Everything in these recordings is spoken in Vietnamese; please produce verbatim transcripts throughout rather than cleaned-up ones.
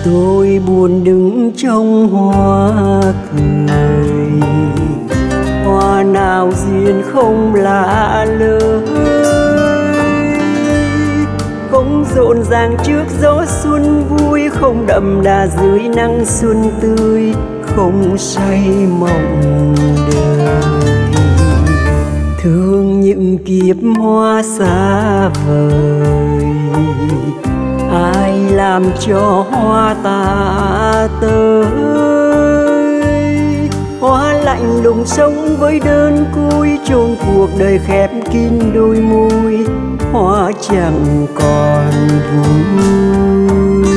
Tôi buồn đứng trong hoa cười, hoa nào duyên không lạ lời, không rộn ràng trước gió xuân vui, không đậm đà dưới nắng xuân tươi, không say mộng đời. Thương những kiếp hoa xa vời, ai làm cho hoa ta tới. Hoa lạnh lùng sống với đơn côi, chôn cuộc đời khép kín đôi môi, hoa chẳng còn vui.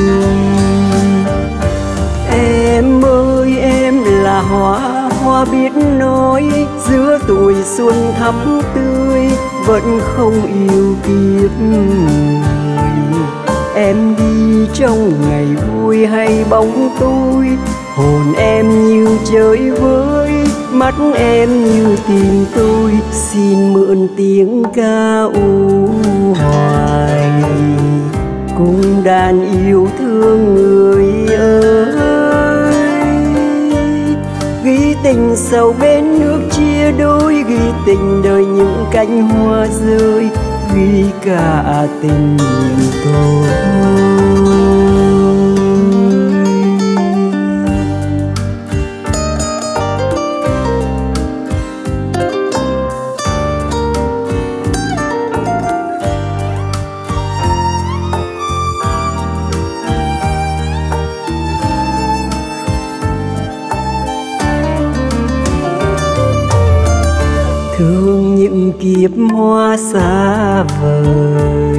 Em ơi em là hoa, hoa biết nói, giữa tuổi xuân thắm tươi, vẫn không yêu kiếp người. Em đi trong ngày vui hay bóng tối, hồn em như chơi với, mắt em như tìm tôi, xin mượn tiếng ca u hoài, cùng đàn yêu thương người ơi. Ghi tình sầu bên nước chia đôi, ghi tình đời những cánh hoa rơi, ghi cả tình tôi. Thương những kiếp hoa xa vời,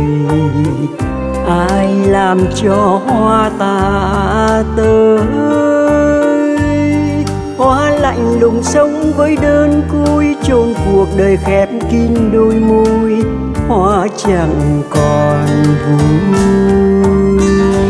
ai làm cho hoa ta tới. Hoa lạnh lùng sống với đơn côi, chôn cuộc đời khép kín đôi môi, hoa chẳng còn vui.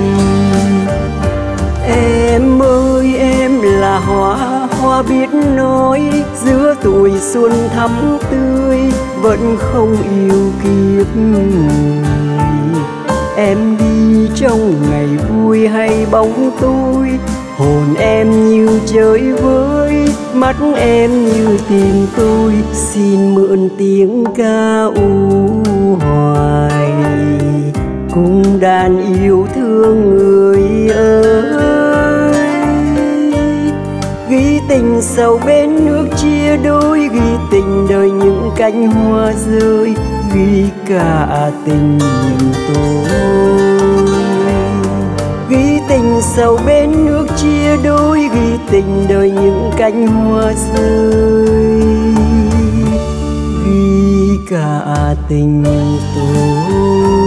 Em ơi em là hoa, hoa biết nói, giữa tuổi xuân thắm tươi, vẫn không yêu kiếp người. Em đi trong ngày vui hay bóng tối, hồn em như chơi với, mắt em như tìm tôi, xin mượn tiếng ca u hoài, cùng đàn yêu thương người ơi. Ghi tình sầu bên nước chia đôi, ghi tình đời những cánh hoa rơi, ghi cả tình tôi. Ghi tình sầu bên nước chia đôi, ghi tình đời những cánh hoa rơi, ghi cả tình tôi.